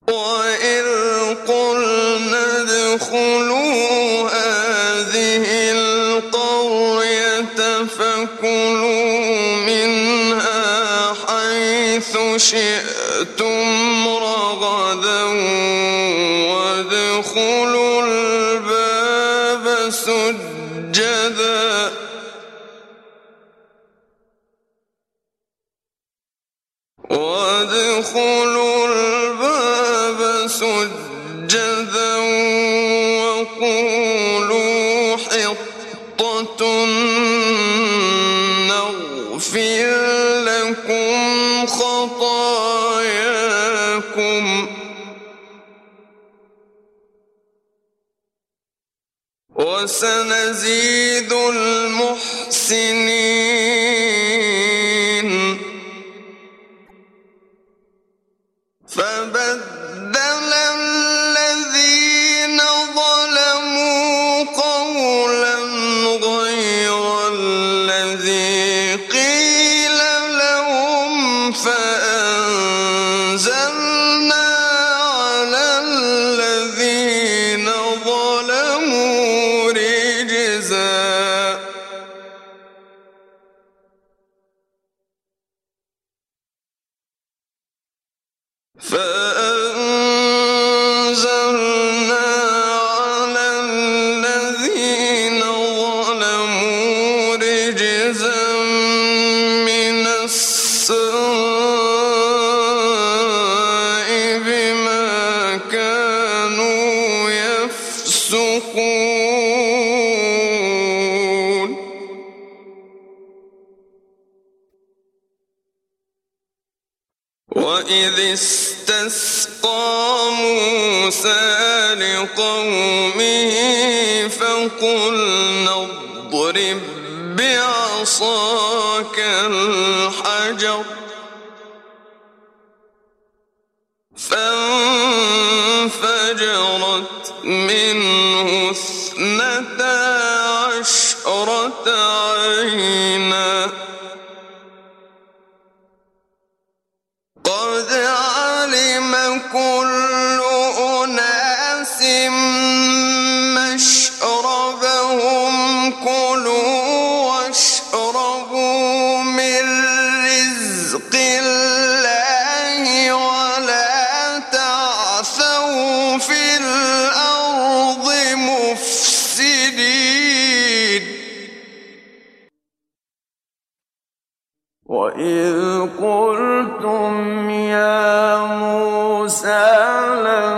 وإذ قلنا ادخلوا هذه القرية فكلوا منها حيث شئتم رغدا وادخلوا الباب سجدا وقولوا حطة نغفر لكم خطاياكم وسنزيد المحسنين. فبدل الذين ظلموا قولا غير الذي قيل لهم فأنزلنا على الذين ظلموا رجزا من السماء بما كانوا يفسقون. وإذ استسقى موسى لقومه فقلنا اضرب بعصاك الحجر فانفجرت منه 12 عينا قد علم كل أناس مشربهم كلوا واشربوا من رزق الله ولا تعثوا في الأرض مفسدين. وإذ قلتم يا موسى لن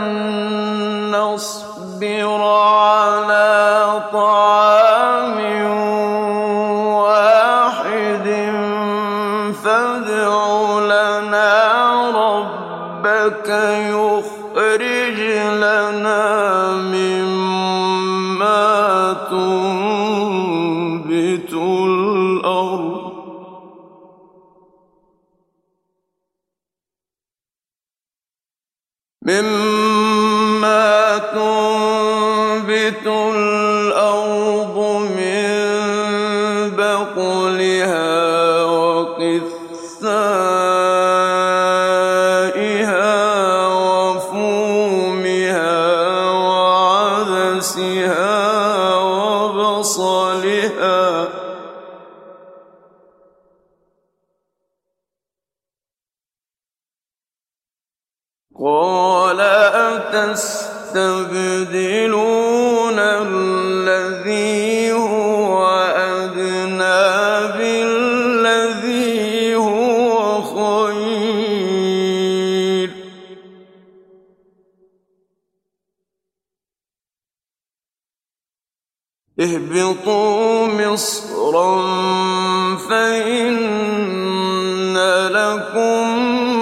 نصبر على طعام واحد فادع لنا ربك يخرج لنا مما تنبت الأرض من بقلها وقثائها وفومها وعدسها وبصلها قال أتستبدلون الذي هو أدنى بالذي هو خير اهبطوا مصرا فإن لكم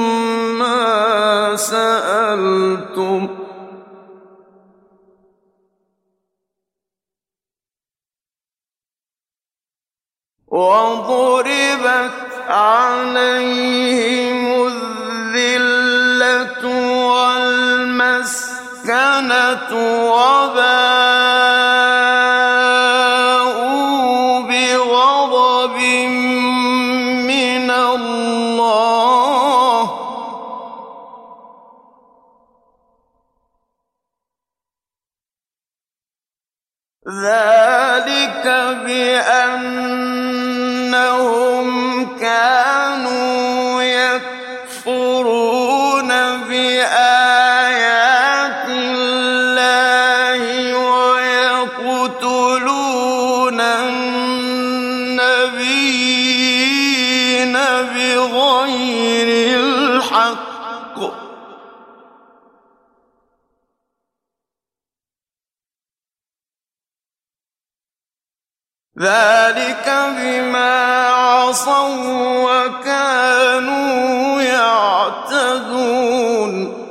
ما سألتم وضربت عليهم الذلة والمسكنة وباءوا بغضب من الله ذلك بأنهم كانوا يكفرون بآيات الله ويقتلون النبيين بغير الحق ذلك بما عصوا وكانوا يعتدون